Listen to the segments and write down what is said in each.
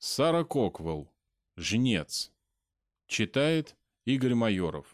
Сара Коквелл. Жнец. Читает Игорь Майоров.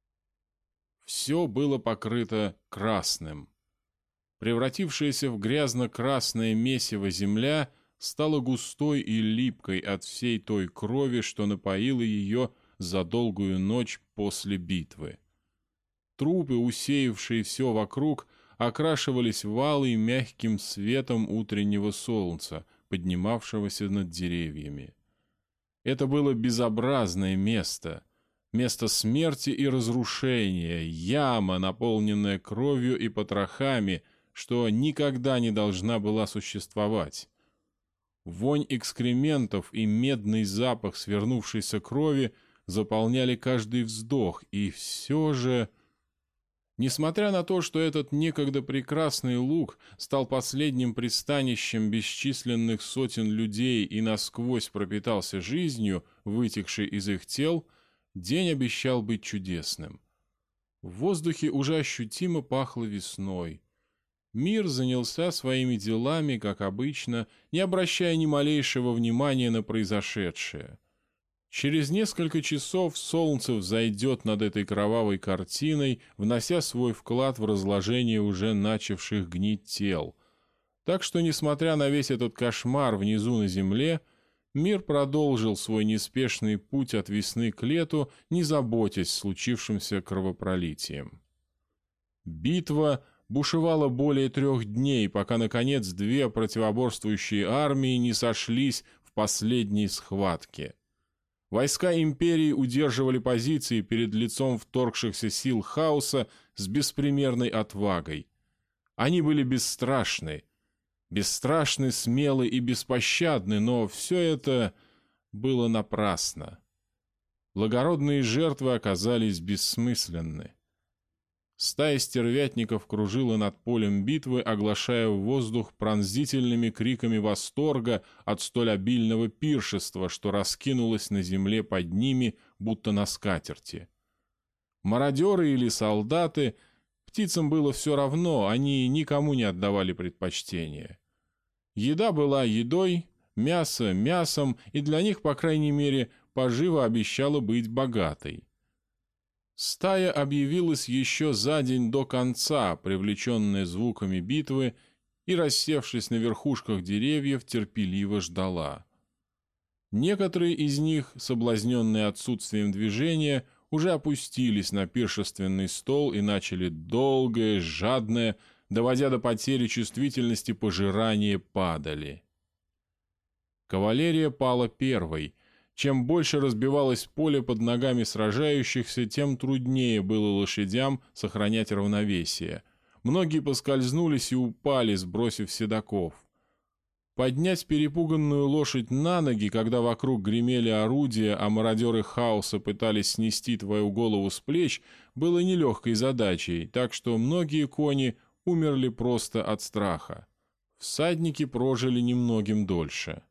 Все было покрыто красным. Превратившаяся в грязно-красное месиво земля стала густой и липкой от всей той крови, что напоила ее за долгую ночь после битвы. Трупы, усеявшие все вокруг, окрашивались в алый мягким светом утреннего солнца, поднимавшегося над деревьями. Это было безобразное место, место смерти и разрушения, яма, наполненная кровью и потрохами, что никогда не должна была существовать. Вонь экскрементов и медный запах свернувшейся крови заполняли каждый вздох, и все же... Несмотря на то, что этот некогда прекрасный луг стал последним пристанищем бесчисленных сотен людей и насквозь пропитался жизнью, вытекшей из их тел, день обещал быть чудесным. В воздухе уже ощутимо пахло весной. Мир занялся своими делами, как обычно, не обращая ни малейшего внимания на произошедшее. Через несколько часов солнце взойдет над этой кровавой картиной, внося свой вклад в разложение уже начавших гнить тел. Так что, несмотря на весь этот кошмар внизу на земле, мир продолжил свой неспешный путь от весны к лету, не заботясь случившимся кровопролитием. Битва бушевала более 3 дней, пока, наконец, 2 противоборствующие армии не сошлись в последней схватке. Войска империи удерживали позиции перед лицом вторгшихся сил хаоса с беспримерной отвагой. Они были бесстрашны, смелы и беспощадны, но все это было напрасно. Благородные жертвы оказались бессмысленны. Стая стервятников кружила над полем битвы, оглашая воздух пронзительными криками восторга от столь обильного пиршества, что раскинулось на земле под ними, будто на скатерти. Мародеры или солдаты, птицам было все равно, они никому не отдавали предпочтения. Еда была едой, мясо мясом, и для них, по крайней мере, пожива обещала быть богатой. Стая объявилась еще за день до конца, привлеченная звуками битвы, и, рассевшись на верхушках деревьев, терпеливо ждала. Некоторые из них, соблазненные отсутствием движения, уже опустились на пиршественный стол и начали долгое, жадное, доводя до потери чувствительности пожирание падали. Кавалерия пала первой. Чем больше разбивалось поле под ногами сражающихся, тем труднее было лошадям сохранять равновесие. Многие поскользнулись и упали, сбросив седаков. Поднять перепуганную лошадь на ноги, когда вокруг гремели орудия, а мародеры хаоса пытались снести твою голову с плеч, было нелегкой задачей, так что многие кони умерли просто от страха. Всадники прожили немногим дольше.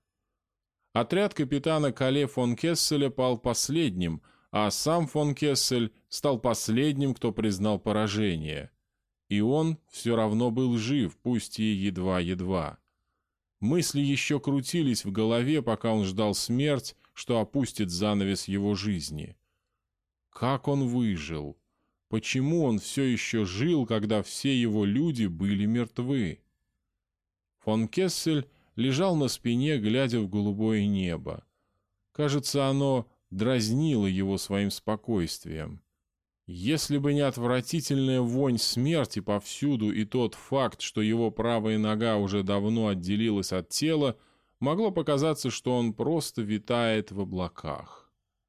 Отряд капитана Кале фон Кесселя пал последним, а сам фон Кессель стал последним, кто признал поражение. И он все равно был жив, пусть и едва-едва. Мысли еще крутились в голове, пока он ждал смерть, что опустит занавес его жизни. Как он выжил? Почему он все еще жил, когда все его люди были мертвы? Фон Кессель лежал на спине, глядя в голубое небо. Кажется, оно дразнило его своим спокойствием. Если бы не отвратительная вонь смерти повсюду и тот факт, что его правая нога уже давно отделилась от тела, могло показаться, что он просто витает в облаках.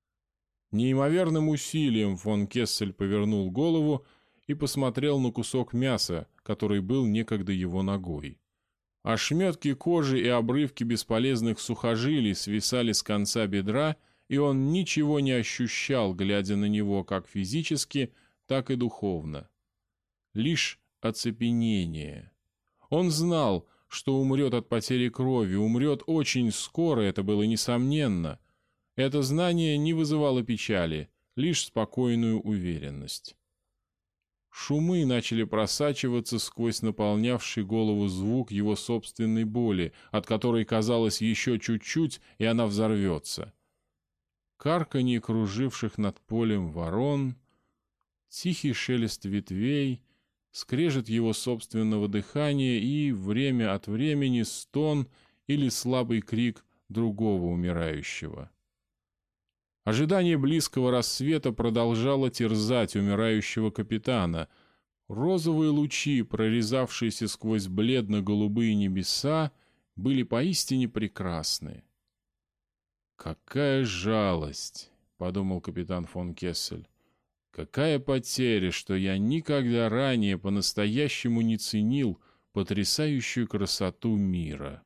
Неимоверным усилием фон Кессель повернул голову и посмотрел на кусок мяса, который был некогда его ногой. Ошметки кожи и обрывки бесполезных сухожилий свисали с конца бедра, и он ничего не ощущал, глядя на него как физически, так и духовно. Лишь оцепенение. Он знал, что умрет от потери крови, умрет очень скоро, это было несомненно. Это знание не вызывало печали, лишь спокойную уверенность. Шумы начали просачиваться сквозь наполнявший голову звук его собственной боли, от которой казалось еще чуть-чуть, и она взорвется. Карканье круживших над полем ворон, тихий шелест ветвей, скрежет его собственного дыхания и, время от времени, стон или слабый крик другого умирающего. Ожидание близкого рассвета продолжало терзать умирающего капитана. Розовые лучи, прорезавшиеся сквозь бледно-голубые небеса, были поистине прекрасны. «Какая жалость!» — подумал капитан фон Кессель. «Какая потеря, что я никогда ранее по-настоящему не ценил потрясающую красоту мира!»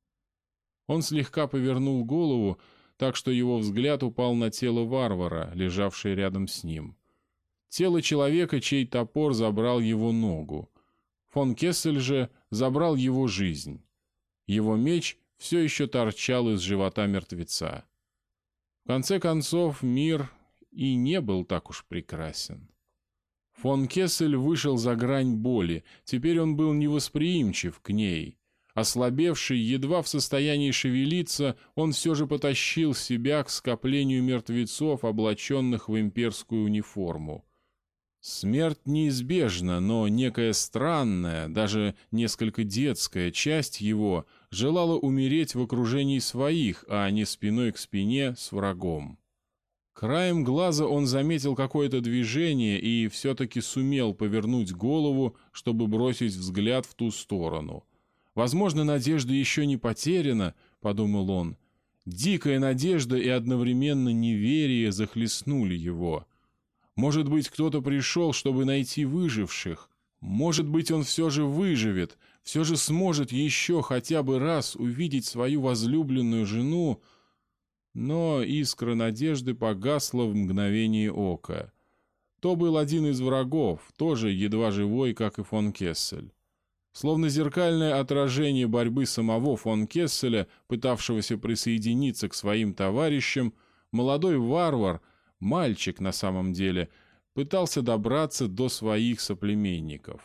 Он слегка повернул голову, так что его взгляд упал на тело варвара, лежавшее рядом с ним. Тело человека, чей топор забрал его ногу. Фон Кессель же забрал его жизнь. Его меч все еще торчал из живота мертвеца. В конце концов, мир и не был так уж прекрасен. Фон Кессель вышел за грань боли, теперь он был невосприимчив к ней. Ослабевший, едва в состоянии шевелиться, он все же потащил себя к скоплению мертвецов, облаченных в имперскую униформу. Смерть неизбежна, но некая странная, даже несколько детская часть его желала умереть в окружении своих, а не спиной к спине с врагом. Краем глаза он заметил какое-то движение и все-таки сумел повернуть голову, чтобы бросить взгляд в ту сторону. «Возможно, надежда еще не потеряна», — подумал он. Дикая надежда и одновременно неверие захлестнули его. Может быть, кто-то пришел, чтобы найти выживших. Может быть, он все же выживет, все же сможет еще хотя бы раз увидеть свою возлюбленную жену. Но искра надежды погасла в мгновение ока. То был один из врагов, тоже едва живой, как и фон Кессель. Словно зеркальное отражение борьбы самого фон Кесселя, пытавшегося присоединиться к своим товарищам, молодой варвар, мальчик на самом деле, пытался добраться до своих соплеменников.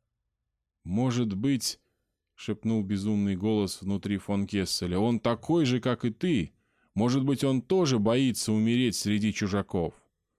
«Может быть, — шепнул безумный голос внутри фон Кесселя, — он такой же, как и ты. Может быть, он тоже боится умереть среди чужаков».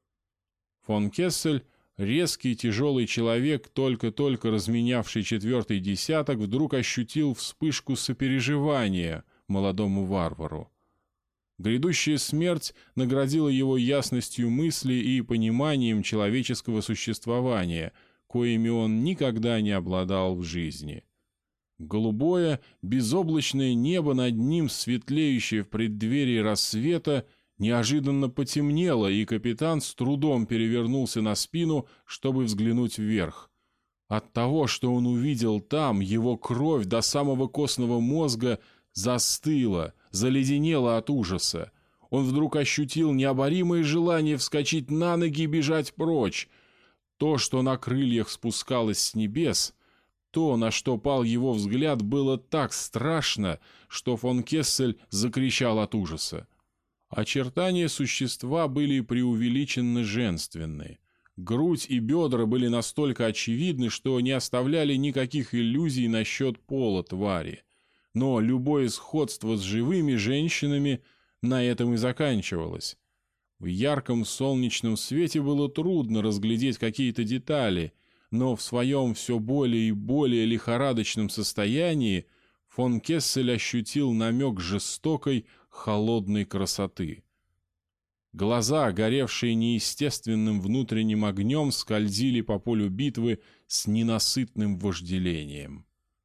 Фон Кессель, резкий тяжелый человек, только-только разменявший 4-й десяток, вдруг ощутил вспышку сопереживания молодому варвару. Грядущая смерть наградила его ясностью мысли и пониманием человеческого существования, коими он никогда не обладал в жизни. Голубое, безоблачное небо над ним, светлеющее в преддверии рассвета, неожиданно потемнело, и капитан с трудом перевернулся на спину, чтобы взглянуть вверх. От того, что он увидел там, его кровь до самого костного мозга застыла, заледенела от ужаса. Он вдруг ощутил необоримое желание вскочить на ноги и бежать прочь. То, что на крыльях спускалось с небес, то, на что пал его взгляд, было так страшно, что фон Кессель закричал от ужаса. Очертания существа были преувеличенно женственны. Грудь и бедра были настолько очевидны, что не оставляли никаких иллюзий насчет пола твари. Но любое сходство с живыми женщинами на этом и заканчивалось. В ярком солнечном свете было трудно разглядеть какие-то детали, но в своем все более и более лихорадочном состоянии фон Кессель ощутил намек жестокой, холодной красоты. Глаза, горевшие неестественным внутренним огнем, скользили по полю битвы с ненасытным вожделением.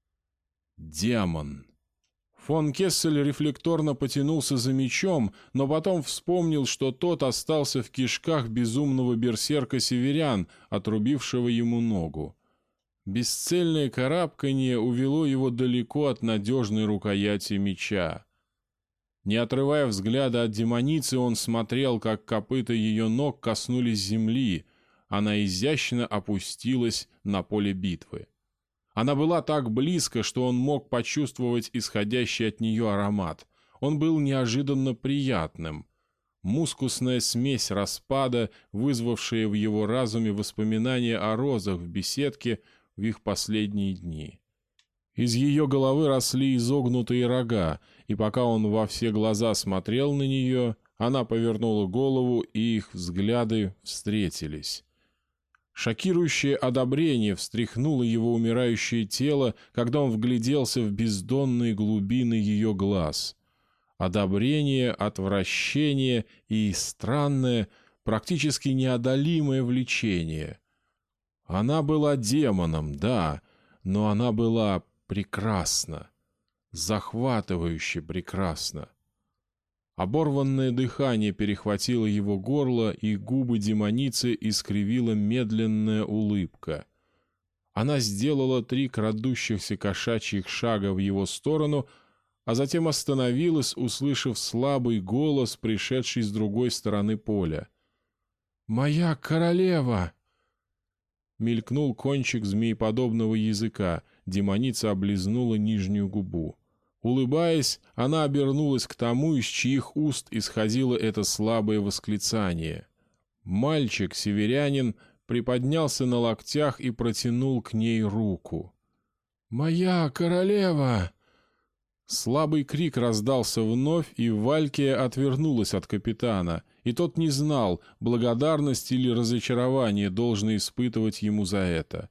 Демон! Фон Кессель рефлекторно потянулся за мечом, но потом вспомнил, что тот остался в кишках безумного берсерка-северян, отрубившего ему ногу. Бесцельное карабканье увело его далеко от надежной рукояти меча. Не отрывая взгляда от демоницы, он смотрел, как копыта ее ног коснулись земли, она изящно опустилась на поле битвы. Она была так близко, что он мог почувствовать исходящий от нее аромат. Он был неожиданно приятным. мускусная смесь распада, вызвавшая в его разуме воспоминания о розах в беседке в их последние дни. Из ее головы росли изогнутые рога, и пока он во все глаза смотрел на нее, она повернула голову, и их взгляды встретились. Шокирующее одобрение встряхнуло его умирающее тело, когда он вгляделся в бездонные глубины ее глаз. Одобрение, отвращение и странное, практически неодолимое влечение. Она была демоном, да, но она была прекрасна, захватывающе прекрасна. Оборванное дыхание перехватило его горло, и губы демоницы искривила медленная улыбка. Она сделала 3 крадущихся кошачьих шага в его сторону, а затем остановилась, услышав слабый голос, пришедший с другой стороны поля. «Моя королева!» Мелькнул кончик змееподобного языка, демоница облизнула нижнюю губу. Улыбаясь, она обернулась к тому, из чьих уст исходило это слабое восклицание. Мальчик, северянин, приподнялся на локтях и протянул к ней руку. «Моя королева!» Слабый крик раздался вновь, и Валькия отвернулась от капитана, и тот не знал, благодарность или разочарование должны испытывать ему за это.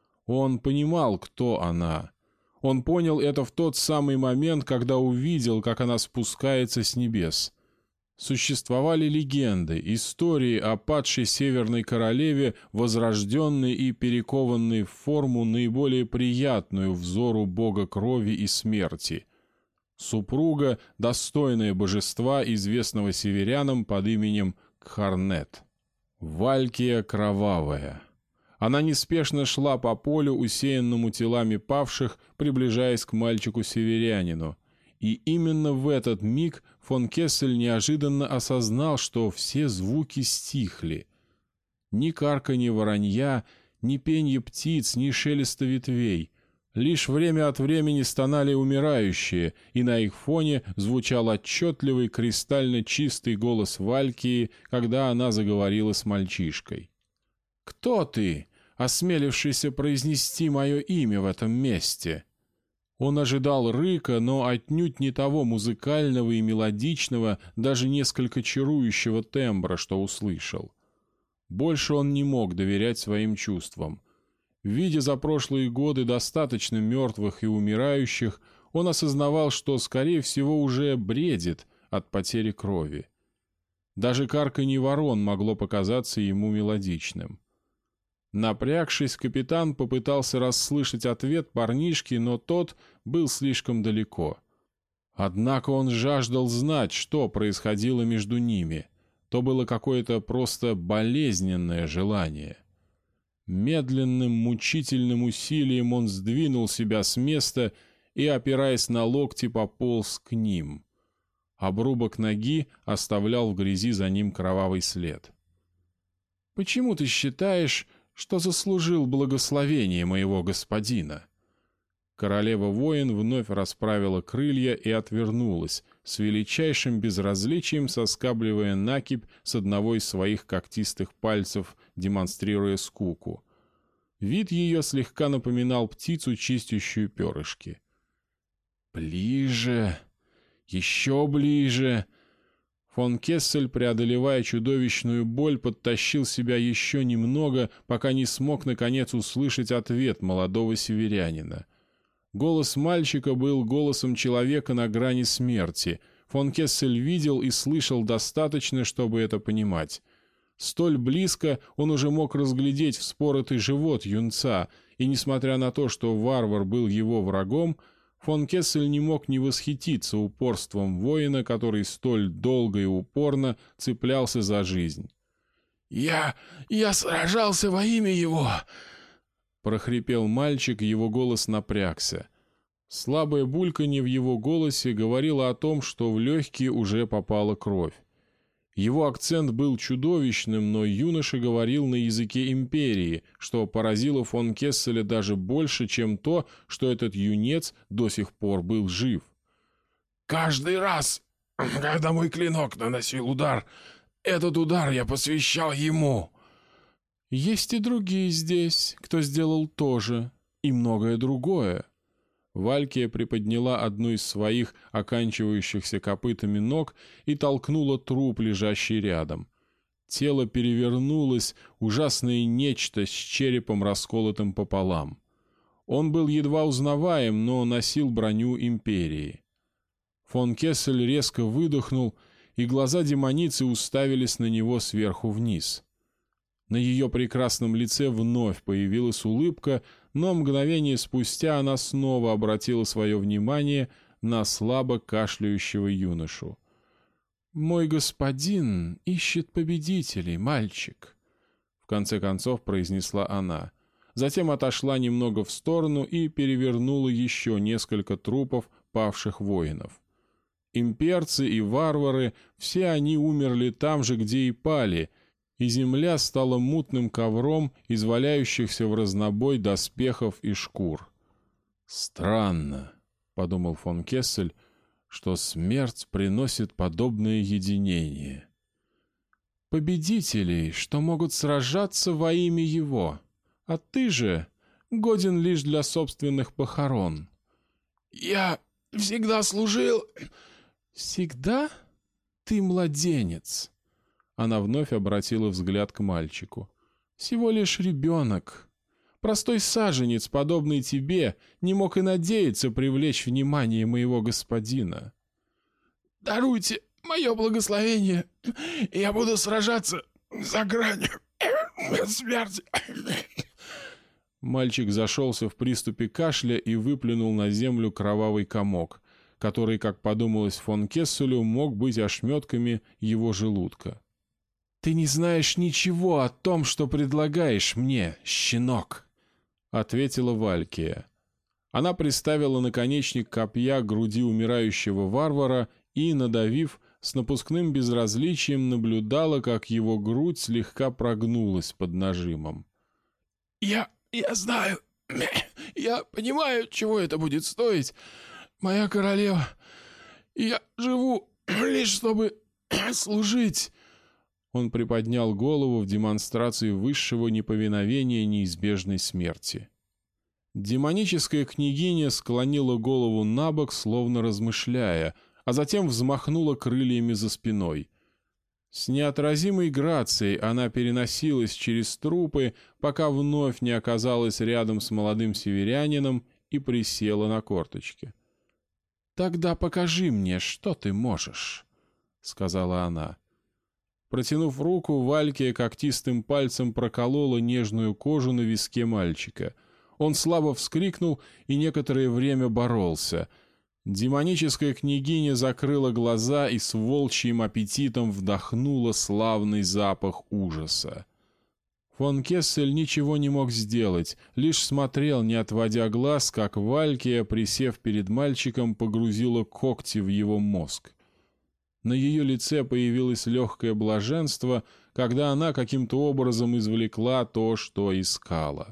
Он понимал, кто она. Он понял это в тот самый момент, когда увидел, как она спускается с небес. Существовали легенды, истории о падшей Северной Королеве, возрожденной и перекованной в форму, наиболее приятную взору бога крови и смерти. Супруга, достойная божества, известного северянам под именем Кхарнет. Валькия кровавая. Она неспешно шла по полю, усеянному телами павших, приближаясь к мальчику-северянину. И именно в этот миг фон Кессель неожиданно осознал, что все звуки стихли. Ни карканье воронья, ни пенье птиц, ни шелеста ветвей. Лишь время от времени стонали умирающие, и на их фоне звучал отчетливый кристально чистый голос Валькии, когда она заговорила с мальчишкой. «Кто ты, осмелившийся произнести мое имя в этом месте?» Он ожидал рыка, но отнюдь не того музыкального и мелодичного, даже несколько чарующего тембра, что услышал. Больше он не мог доверять своим чувствам. Видя за прошлые годы достаточно мертвых и умирающих, он осознавал, что, скорее всего, уже бредит от потери крови. Даже карканье ворон могло показаться ему мелодичным. Напрягшись, капитан попытался расслышать ответ парнишки, но тот был слишком далеко. Однако он жаждал знать, что происходило между ними. То было какое-то просто болезненное желание. Медленным, мучительным усилием он сдвинул себя с места и, опираясь на локти, пополз к ним. Обрубок ноги оставлял в грязи за ним кровавый след. «Почему ты считаешь, что заслужил благословение моего господина?» Королева-воин вновь расправила крылья и отвернулась, с величайшим безразличием соскабливая накипь с одного из своих когтистых пальцев, демонстрируя скуку. Вид ее слегка напоминал птицу, чистящую перышки. «Ближе! Еще ближе!» Фон Кессель, преодолевая чудовищную боль, подтащил себя еще немного, пока не смог наконец услышать ответ молодого северянина. Голос мальчика был голосом человека на грани смерти. Фон Кессель видел и слышал достаточно, чтобы это понимать. Столь близко он уже мог разглядеть вспоротый живот юнца, и, несмотря на то, что варвар был его врагом, фон Кессель не мог не восхититься упорством воина, который столь долго и упорно цеплялся за жизнь. «Я сражался во имя его!» прохрипел мальчик, его голос напрягся. Слабое бульканье в его голосе говорило о том, что в легкие уже попала кровь. Его акцент был чудовищным, но юноша говорил на языке империи, что поразило фон Кесселя даже больше, чем то, что этот юнец до сих пор был жив. «Каждый раз, когда мой клинок наносил удар, этот удар я посвящал ему». «Есть и другие здесь, кто сделал то же, и многое другое». Валькия приподняла одну из своих оканчивающихся копытами ног и толкнула труп, лежащий рядом. Тело перевернулось, ужасное нечто с черепом, расколотым пополам. Он был едва узнаваем, но носил броню империи. Фон Кессель резко выдохнул, и глаза демоницы уставились на него сверху вниз. На ее прекрасном лице вновь появилась улыбка, но мгновение спустя она снова обратила свое внимание на слабо кашляющего юношу. «Мой господин ищет победителей, мальчик», — в конце концов произнесла она. Затем отошла немного в сторону и перевернула еще несколько трупов павших воинов. Имперцы и варвары, все они умерли там же, где и пали, и земля стала мутным ковром из валяющихся в разнобой доспехов и шкур. «Странно», — подумал фон Кессель, — «что смерть приносит подобное единение». «Победителей, что могут сражаться во имя его, а ты же годен лишь для собственных похорон». «Я всегда служил...» «Всегда? Ты младенец». Она вновь обратила взгляд к мальчику. «Всего лишь ребенок. Простой саженец, подобный тебе, не мог и надеяться привлечь внимание моего господина». «Даруйте мое благословение, и я буду сражаться за гранью смерти». Мальчик зашелся в приступе кашля и выплюнул на землю кровавый комок, который, как подумалось фон Кесселю, мог быть ошметками его желудка. «Ты не знаешь ничего о том, что предлагаешь мне, щенок», — ответила Валькия. Она приставила наконечник копья к груди умирающего варвара и, надавив, с напускным безразличием наблюдала, как его грудь слегка прогнулась под нажимом. Я знаю, я понимаю, чего это будет стоить, моя королева. Я живу лишь чтобы служить». Он приподнял голову в демонстрации высшего неповиновения неизбежной смерти. Демоническая княгиня склонила голову набок, словно размышляя, а затем взмахнула крыльями за спиной. С неотразимой грацией она переносилась через трупы, пока вновь не оказалась рядом с молодым северянином и присела на корточки. «Тогда покажи мне, что ты можешь», — сказала она. Протянув руку, Валькия когтистым пальцем проколола нежную кожу на виске мальчика. Он слабо вскрикнул и некоторое время боролся. Демоническая княгиня закрыла глаза и с волчьим аппетитом вдохнула славный запах ужаса. Фон Кессель ничего не мог сделать, лишь смотрел, не отводя глаз, как Валькия, присев перед мальчиком, погрузила когти в его мозг. На ее лице появилось легкое блаженство, когда она каким-то образом извлекла то, что искала.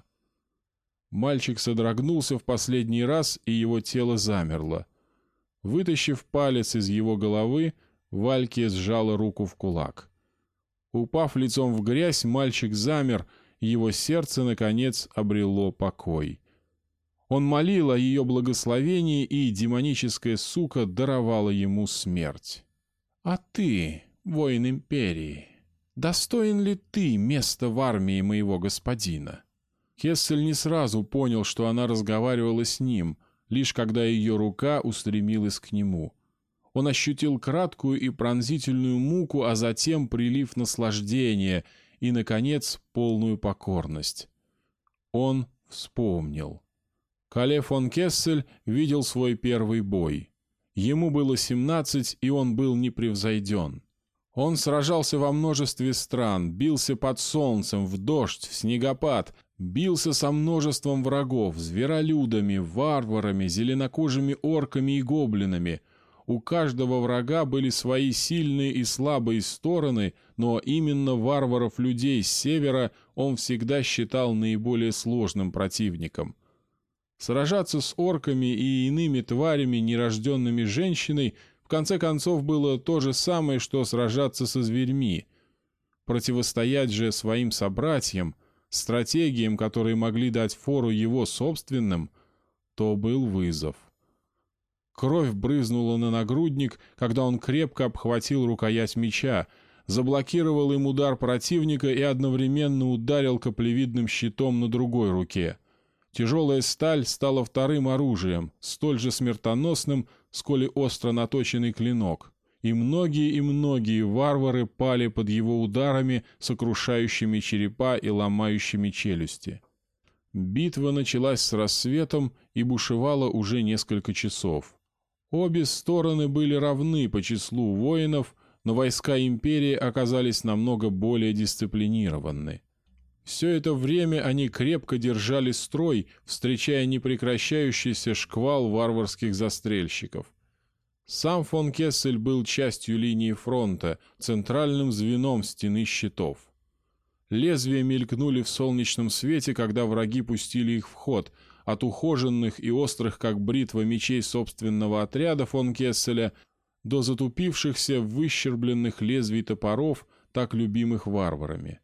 Мальчик содрогнулся в последний раз, и его тело замерло. Вытащив палец из его головы, Валькия сжала руку в кулак. Упав лицом в грязь, мальчик замер, и его сердце, наконец, обрело покой. Он молил о ее благословении, и демоническая сука даровала ему смерть. «А ты, воин империи, достоин ли ты места в армии моего господина?» Кессель не сразу понял, что она разговаривала с ним, лишь когда ее рука устремилась к нему. Он ощутил краткую и пронзительную муку, а затем прилив наслаждения и, наконец, полную покорность. Он вспомнил. Кале фон Кессель видел свой первый бой. Ему было 17, и он был непревзойден. Он сражался во множестве стран, бился под солнцем, в дождь, в снегопад, бился со множеством врагов, зверолюдами, варварами, зеленокожими орками и гоблинами. У каждого врага были свои сильные и слабые стороны, но именно варваров-людей с севера он всегда считал наиболее сложным противником. Сражаться с орками и иными тварями, нерожденными женщиной, в конце концов, было то же самое, что сражаться со зверьми. Противостоять же своим собратьям, стратегиям, которые могли дать фору его собственным, то был вызов. Кровь брызнула на нагрудник, когда он крепко обхватил рукоять меча, заблокировал им удар противника и одновременно ударил каплевидным щитом на другой руке. Тяжелая сталь стала вторым оружием, столь же смертоносным, сколь и остро наточенный клинок. И многие варвары пали под его ударами, сокрушающими черепа и ломающими челюсти. Битва началась с рассветом и бушевала уже несколько часов. Обе стороны были равны по числу воинов, но войска империи оказались намного более дисциплинированы. Все это время они крепко держали строй, встречая непрекращающийся шквал варварских застрельщиков. Сам фон Кессель был частью линии фронта, центральным звеном стены щитов. Лезвия мелькнули в солнечном свете, когда враги пустили их в ход. От ухоженных и острых, как бритва, мечей собственного отряда фон Кесселя до затупившихся выщербленных лезвий топоров, так любимых варварами.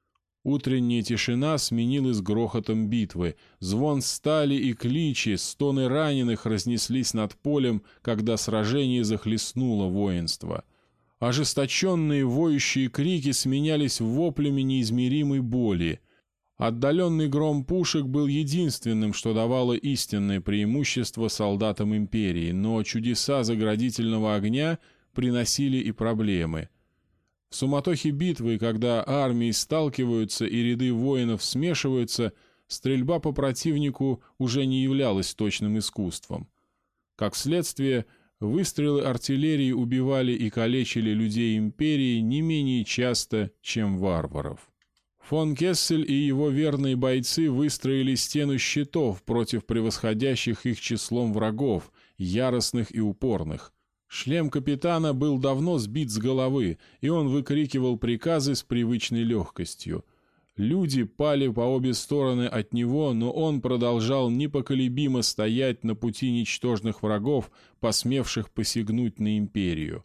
Утренняя тишина сменилась грохотом битвы. Звон стали и кличи, стоны раненых разнеслись над полем, когда сражение захлестнуло воинство. Ожесточенные воющие крики сменялись воплями неизмеримой боли. Отдаленный гром пушек был единственным, что давало истинное преимущество солдатам империи, но чудеса заградительного огня приносили и проблемы. В суматохе битвы, когда армии сталкиваются и ряды воинов смешиваются, стрельба по противнику уже не являлась точным искусством. Как следствие, выстрелы артиллерии убивали и калечили людей империи не менее часто, чем варваров. Фон Кессель и его верные бойцы выстроили стену щитов против превосходящих их числом врагов, яростных и упорных. Шлем капитана был давно сбит с головы, и он выкрикивал приказы с привычной легкостью. Люди пали по обе стороны от него, но он продолжал непоколебимо стоять на пути ничтожных врагов, посмевших посягнуть на империю.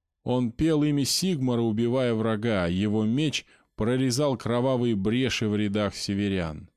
Он пел имя Сигмара, убивая врага, его меч прорезал кровавые бреши в рядах северян.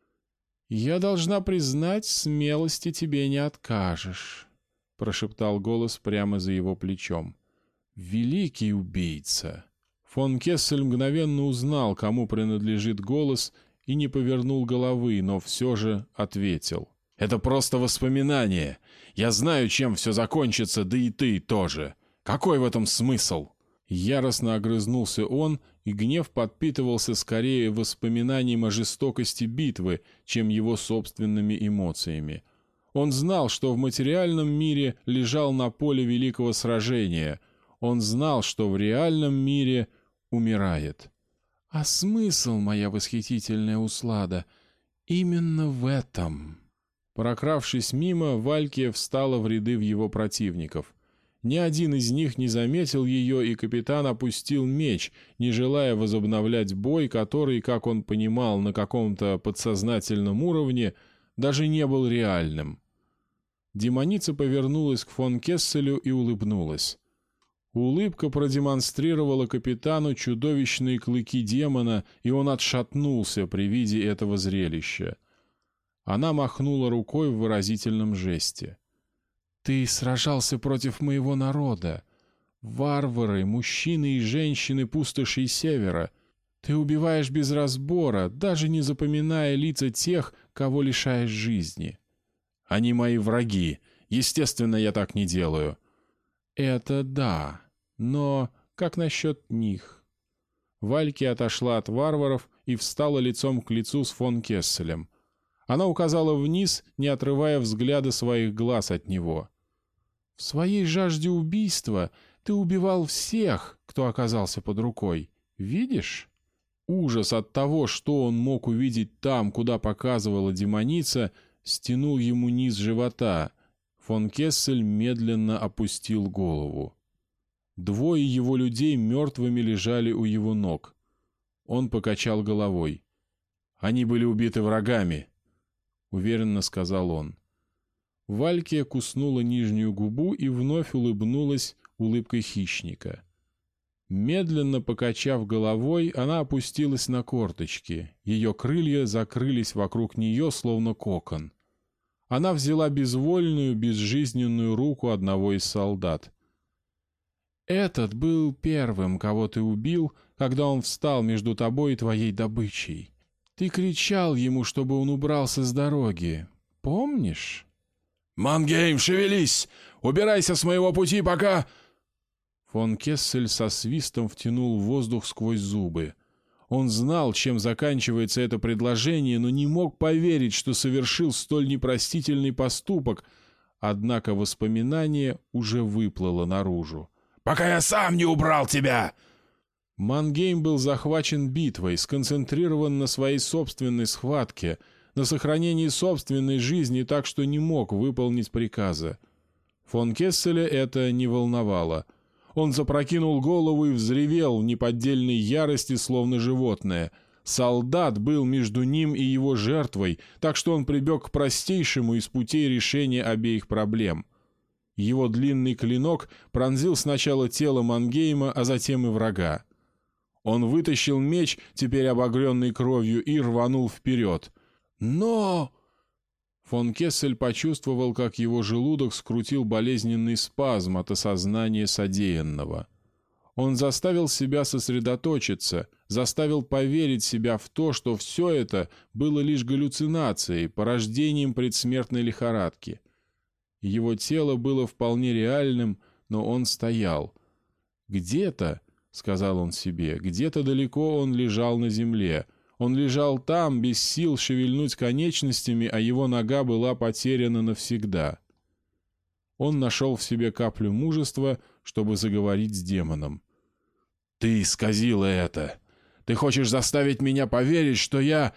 «Я должна признать, смелости тебе не откажешь», — прошептал голос прямо за его плечом. «Великий убийца!» Фон Кессель мгновенно узнал, кому принадлежит голос, и не повернул головы, но все же ответил. «Это просто воспоминание. Я знаю, чем все закончится, да и ты тоже. Какой в этом смысл?» Яростно огрызнулся он, и гнев подпитывался скорее воспоминанием о жестокости битвы, чем его собственными эмоциями. Он знал, что в материальном мире лежал на поле великого сражения. Он знал, что в реальном мире умирает. А смысл, моя восхитительная услада, именно в этом. Прокравшись мимо, Валькия встала в ряды в его противников. Ни один из них не заметил ее, и капитан опустил меч, не желая возобновлять бой, который, как он понимал, на каком-то подсознательном уровне даже не был реальным. Демоница повернулась к фон Кесселю и улыбнулась. Улыбка продемонстрировала капитану чудовищные клыки демона, и он отшатнулся при виде этого зрелища. Она махнула рукой в выразительном жесте. «Ты сражался против моего народа. Варвары, мужчины и женщины пустошей севера. Ты убиваешь без разбора, даже не запоминая лица тех, кого лишаешь жизни. Они мои враги. Естественно, я так не делаю». «Это да. Но как насчет них?» Вальки отошла от варваров и встала лицом к лицу с фон Кесселем. Она указала вниз, не отрывая взгляда своих глаз от него. «В своей жажде убийства ты убивал всех, кто оказался под рукой. Видишь?» Ужас от того, что он мог увидеть там, куда показывала демоница, стянул ему низ живота. Фон Кессель медленно опустил голову. Двое его людей мертвыми лежали у его ног. Он покачал головой. «Они были убиты врагами», — уверенно сказал он. Валькия куснула нижнюю губу и вновь улыбнулась улыбкой хищника. Медленно покачав головой, она опустилась на корточки. Ее крылья закрылись вокруг нее, словно кокон. Она взяла безвольную, безжизненную руку одного из солдат. «Этот был первым, кого ты убил, когда он встал между тобой и твоей добычей. Ты кричал ему, чтобы он убрался с дороги. Помнишь?» «Мангейм, шевелись! Убирайся с моего пути, пока...» Фон Кессель со свистом втянул воздух сквозь зубы. Он знал, чем заканчивается это предложение, но не мог поверить, что совершил столь непростительный поступок, однако воспоминание уже выплыло наружу. «Пока я сам не убрал тебя!» Мангейм был захвачен битвой, сконцентрирован на своей собственной схватке, на сохранении собственной жизни, так что не мог выполнить приказа. Фон Кесселя это не волновало. Он запрокинул голову и взревел в неподдельной ярости, словно животное. Солдат был между ним и его жертвой, так что он прибег к простейшему из путей решения обеих проблем. Его длинный клинок пронзил сначала тело Мангейма, а затем и врага. Он вытащил меч, теперь обогренный кровью, и рванул вперед. «Но...» Фон Кессель почувствовал, как его желудок скрутил болезненный спазм от осознания содеянного. Он заставил себя сосредоточиться, заставил поверить себя в то, что все это было лишь галлюцинацией, порождением предсмертной лихорадки. Его тело было вполне реальным, но он стоял. «Где-то, — сказал он себе, — где-то далеко он лежал на земле. Он лежал там, без сил шевельнуть конечностями, а его нога была потеряна навсегда». Он нашел в себе каплю мужества, чтобы заговорить с демоном. «Ты исказила это! Ты хочешь заставить меня поверить, что я...»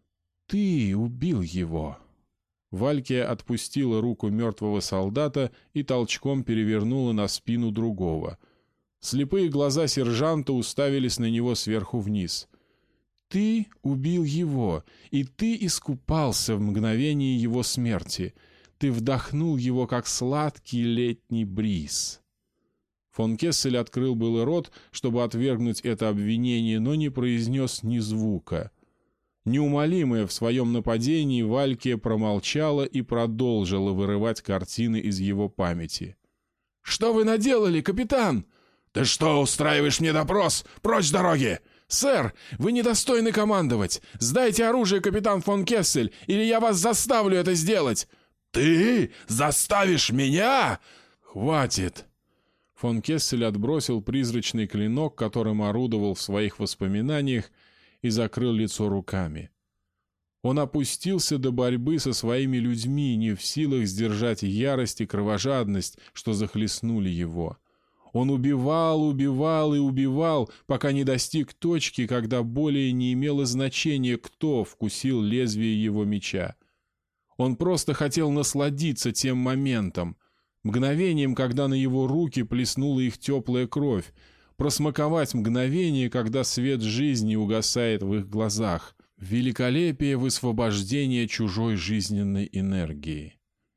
«Ты убил его!» Валькия отпустила руку мертвого солдата и толчком перевернула на спину другого. Слепые глаза сержанта уставились на него сверху вниз. «Ты убил его, и ты искупался в мгновении его смерти. Ты вдохнул его, как сладкий летний бриз». Фон Кессель открыл было рот, чтобы отвергнуть это обвинение, но не произнес ни звука. Неумолимая в своем нападении, Валькия промолчала и продолжила вырывать картины из его памяти. «Что вы наделали, капитан?» «Ты что, устраиваешь мне допрос? Прочь с дороги!» «Сэр, вы недостойны командовать! Сдайте оружие, капитан фон Кессель, или я вас заставлю это сделать!» «Ты заставишь меня?» «Хватит!» Фон Кессель отбросил призрачный клинок, которым орудовал в своих воспоминаниях, и закрыл лицо руками. Он опустился до борьбы со своими людьми, не в силах сдержать ярость и кровожадность, что захлестнули его. Он убивал, убивал и убивал, пока не достиг точки, когда более не имело значения, кто вкусил лезвие его меча. Он просто хотел насладиться тем моментом, мгновением, когда на его руки плеснула их теплая кровь, просмаковать мгновение, когда свет жизни угасает в их глазах, великолепие высвобождения чужой жизненной энергии.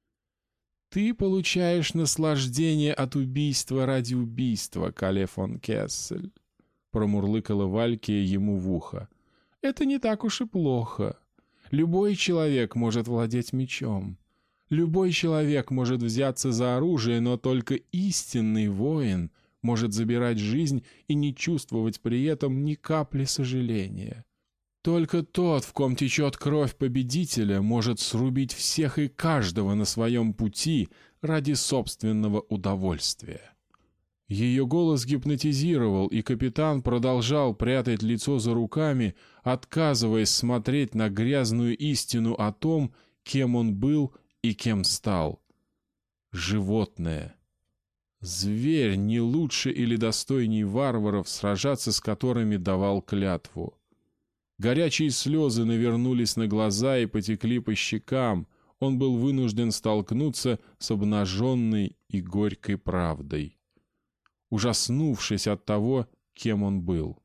«Ты получаешь наслаждение от убийства ради убийства, Кале фон Кессель», — промурлыкала Валькия ему в ухо. «Это не так уж и плохо. Любой человек может владеть мечом. Любой человек может взяться за оружие, но только истинный воин может забирать жизнь и не чувствовать при этом ни капли сожаления. Только тот, в ком течет кровь победителя, может срубить всех и каждого на своем пути ради собственного удовольствия». Ее голос гипнотизировал, и капитан продолжал прятать лицо за руками, отказываясь смотреть на грязную истину о том, кем он был и кем стал. Животное. Зверь не лучше или достойней варваров, сражаться с которыми давал клятву. Горячие слезы навернулись на глаза и потекли по щекам. Он был вынужден столкнуться с обнаженной и горькой правдой, ужаснувшись от того, кем он был.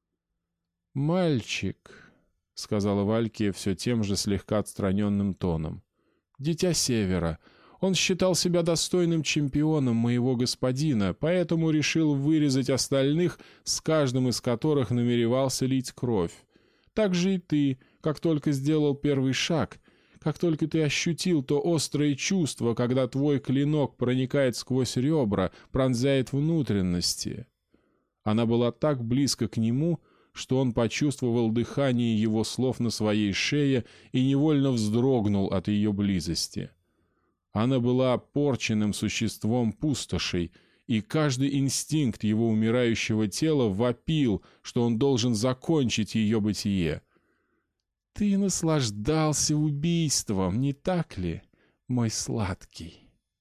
«Мальчик», — сказала Валькия все тем же слегка отстраненным тоном, — «дитя Севера, Он считал себя достойным чемпионом моего господина, поэтому решил вырезать остальных, с каждым из которых намеревался лить кровь. Так же и ты, как только сделал первый шаг, как только ты ощутил то острое чувство, когда твой клинок проникает сквозь ребра, пронзает внутренности. Она была так близко к нему, что он почувствовал дыхание его слов на своей шее и невольно вздрогнул от ее близости. Она была порченным существом пустошей, и каждый инстинкт его умирающего тела вопил, что он должен закончить ее бытие. «Ты наслаждался убийством, не так ли, мой сладкий?»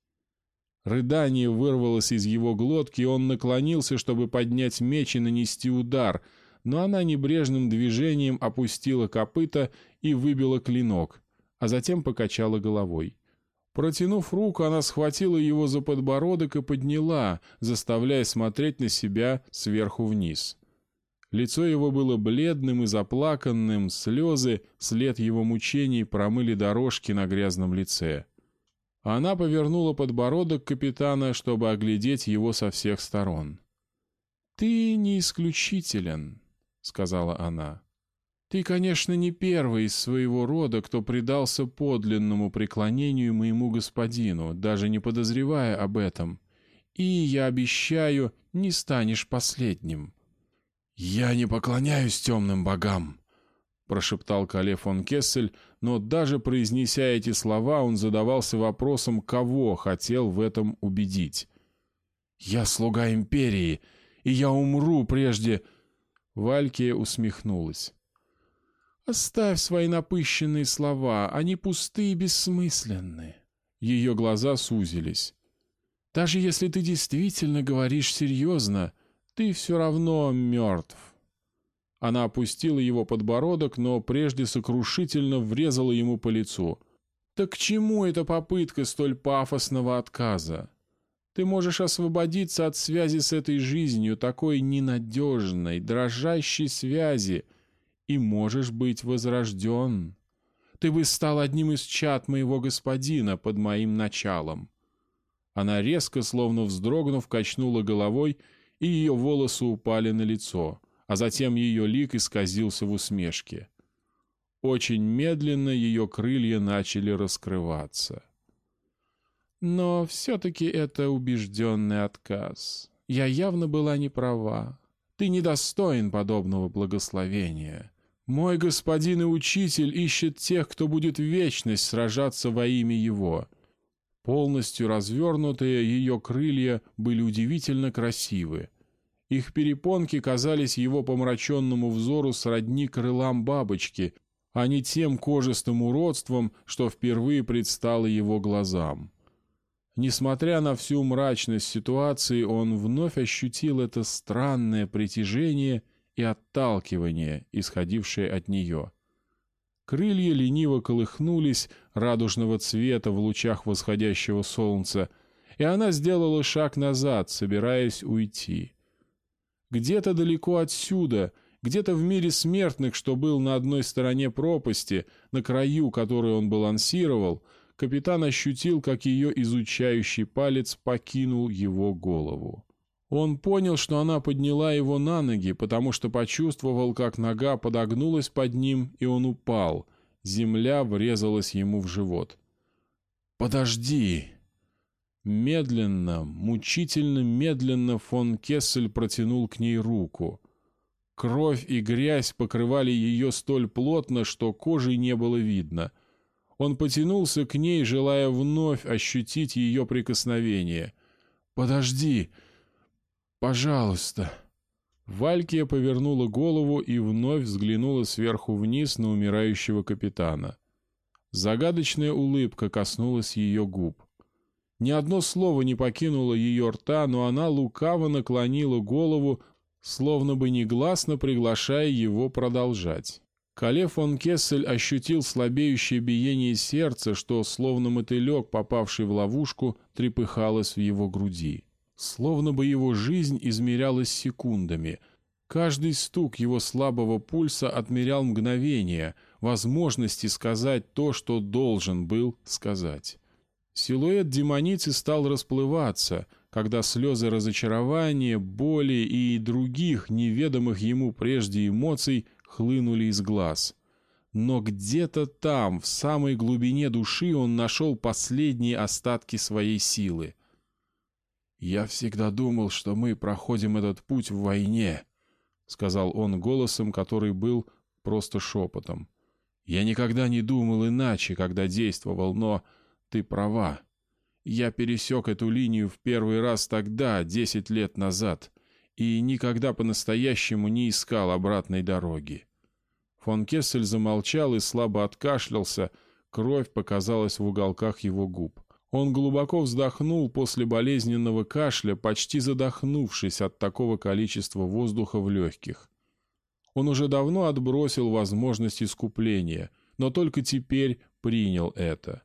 Рыдание вырвалось из его глотки, и он наклонился, чтобы поднять меч и нанести удар, но она небрежным движением опустила копыто и выбила клинок, а затем покачала головой. Протянув руку, она схватила его за подбородок и подняла, заставляя смотреть на себя сверху вниз. Лицо его было бледным и заплаканным, слезы, след его мучений промыли дорожки на грязном лице. Она повернула подбородок капитана, чтобы оглядеть его со всех сторон. «Ты не исключителен», — сказала она. «Ты, конечно, не первый из своего рода, кто предался подлинному преклонению моему господину, даже не подозревая об этом. И, я обещаю, не станешь последним». «Я не поклоняюсь темным богам», — прошептал Кале фон Кессель, но даже произнеся эти слова, он задавался вопросом, кого хотел в этом убедить. «Я слуга империи, и я умру прежде...» Валькия усмехнулась. «Оставь свои напыщенные слова, они пустые и бессмысленны». Ее глаза сузились. «Даже если ты действительно говоришь серьезно, ты все равно мертв». Она опустила его подбородок, но прежде сокрушительно врезала ему по лицу. «Так к чему эта попытка столь пафосного отказа? Ты можешь освободиться от связи с этой жизнью, такой ненадежной, дрожащей связи, и можешь быть возрожден. Ты бы стал одним из чад моего господина под моим началом». Она резко, словно вздрогнув, качнула головой, и ее волосы упали на лицо, а затем ее лик исказился в усмешке. Очень медленно ее крылья начали раскрываться. «Но все-таки это убежденный отказ. Я явно была не права. Ты недостоин подобного благословения. Мой господин и учитель ищет тех, кто будет в вечность сражаться во имя его». Полностью развернутые ее крылья были удивительно красивы. Их перепонки казались его помраченному взору сродни крылам бабочки, а не тем кожистым уродством, что впервые предстало его глазам. Несмотря на всю мрачность ситуации, он вновь ощутил это странное притяжение и отталкивание, исходившее от нее. Крылья лениво колыхнулись, радужного цвета в лучах восходящего солнца, и она сделала шаг назад, собираясь уйти. Где-то далеко отсюда, где-то в мире смертных, что был на одной стороне пропасти, на краю которой он балансировал, капитан ощутил, как ее изучающий палец покинул его голову. Он понял, что она подняла его на ноги, потому что почувствовал, как нога подогнулась под ним, и он упал. Земля врезалась ему в живот. «Подожди!» Медленно, мучительно медленно фон Кессель протянул к ней руку. Кровь и грязь покрывали ее столь плотно, что кожи не было видно. Он потянулся к ней, желая вновь ощутить ее прикосновение. «Подожди! Пожалуйста!» Валькия повернула голову и вновь взглянула сверху вниз на умирающего капитана. Загадочная улыбка коснулась ее губ. Ни одно слово не покинуло ее рта, но она лукаво наклонила голову, словно бы негласно приглашая его продолжать. Кале фон Кессель ощутил слабеющее биение сердца, что, словно мотылек, попавший в ловушку, трепыхалось в его груди. Словно бы его жизнь измерялась секундами. Каждый стук его слабого пульса отмерял мгновения, возможности сказать то, что должен был сказать. Силуэт демоницы стал расплываться, когда слезы разочарования, боли и других неведомых ему прежде эмоций хлынули из глаз. Но где-то там, в самой глубине души, он нашел последние остатки своей силы. «Я всегда думал, что мы проходим этот путь в войне», — сказал он голосом, который был просто шепотом. «Я никогда не думал иначе, когда действовал, но ты права. Я пересек эту линию в первый раз тогда, 10 лет назад, и никогда по-настоящему не искал обратной дороги». Фон Кессель замолчал и слабо откашлялся, кровь показалась в уголках его губ. Он глубоко вздохнул после болезненного кашля, почти задохнувшись от такого количества воздуха в легких. Он уже давно отбросил возможность искупления, но только теперь принял это.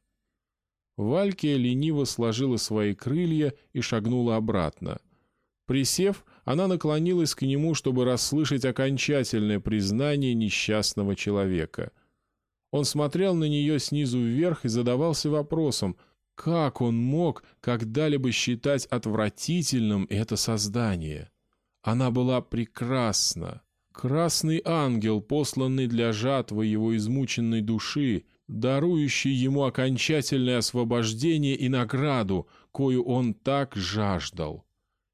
Валькия лениво сложила свои крылья и шагнула обратно. Присев, она наклонилась к нему, чтобы расслышать окончательное признание несчастного человека. Он смотрел на нее снизу вверх и задавался вопросом, как он мог когда-либо считать отвратительным это создание? Она была прекрасна. Красный ангел, посланный для жатвы его измученной души, дарующий ему окончательное освобождение и награду, кою он так жаждал.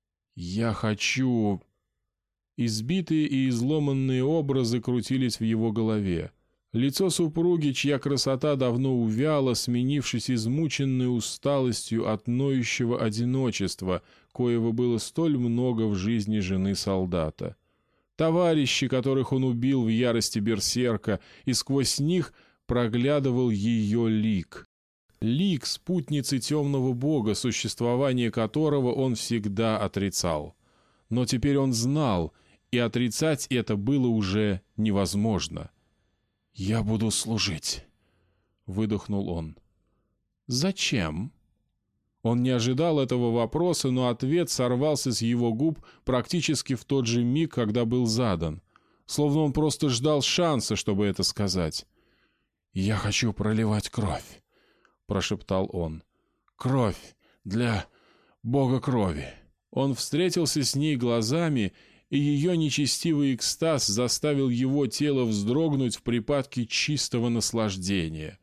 «Я хочу...» Избитые и изломанные образы крутились в его голове. Лицо супруги, чья красота давно увяла, сменившись измученной усталостью от ноющего одиночества, коего было столь много в жизни жены солдата. Товарищи, которых он убил в ярости берсерка, и сквозь них проглядывал ее лик. Лик спутницы темного бога, существование которого он всегда отрицал. Но теперь он знал, и отрицать это было уже невозможно. «Я буду служить», — выдохнул он. «Зачем?» Он не ожидал этого вопроса, но ответ сорвался с его губ практически в тот же миг, когда был задан. Словно он просто ждал шанса, чтобы это сказать. «Я хочу проливать кровь», — прошептал он. «Кровь для бога крови». Он встретился с ней глазами, и ее нечестивый экстаз заставил его тело вздрогнуть в припадке чистого наслаждения.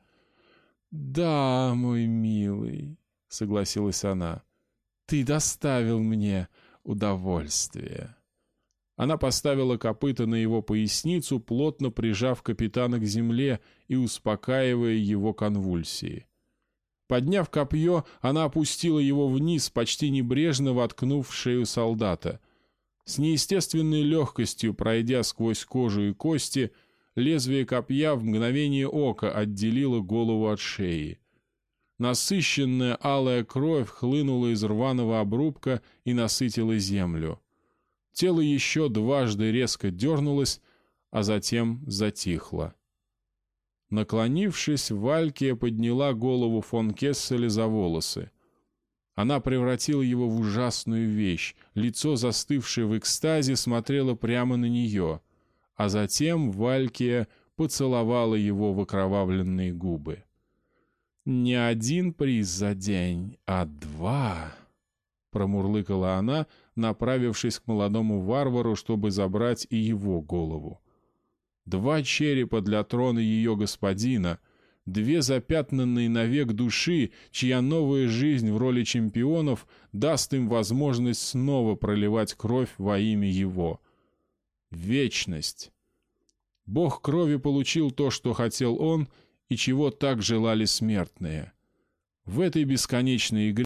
«Да, мой милый», — согласилась она, — «ты доставил мне удовольствие». Она поставила копыта на его поясницу, плотно прижав капитана к земле и успокаивая его конвульсии. Подняв копье, она опустила его вниз, почти небрежно воткнув в шею солдата. С неестественной легкостью, пройдя сквозь кожу и кости, лезвие копья в мгновение ока отделило голову от шеи. Насыщенная алая кровь хлынула из рваного обрубка и насытила землю. Тело еще дважды резко дернулось, а затем затихло. Наклонившись, Валькия подняла голову фон Кесселя за волосы. Она превратила его в ужасную вещь. Лицо, застывшее в экстазе, смотрело прямо на нее, а затем Валькия поцеловала его в окровавленные губы. «Не один приз за день, а 2», — промурлыкала она, направившись к молодому варвару, чтобы забрать и его голову. 2 черепа для трона ее господина, 2 запятнанные навек души, чья новая жизнь в роли чемпионов даст им возможность снова проливать кровь во имя его. Вечность. Бог крови получил то, что хотел он, и чего так желали смертные. В этой бесконечной игре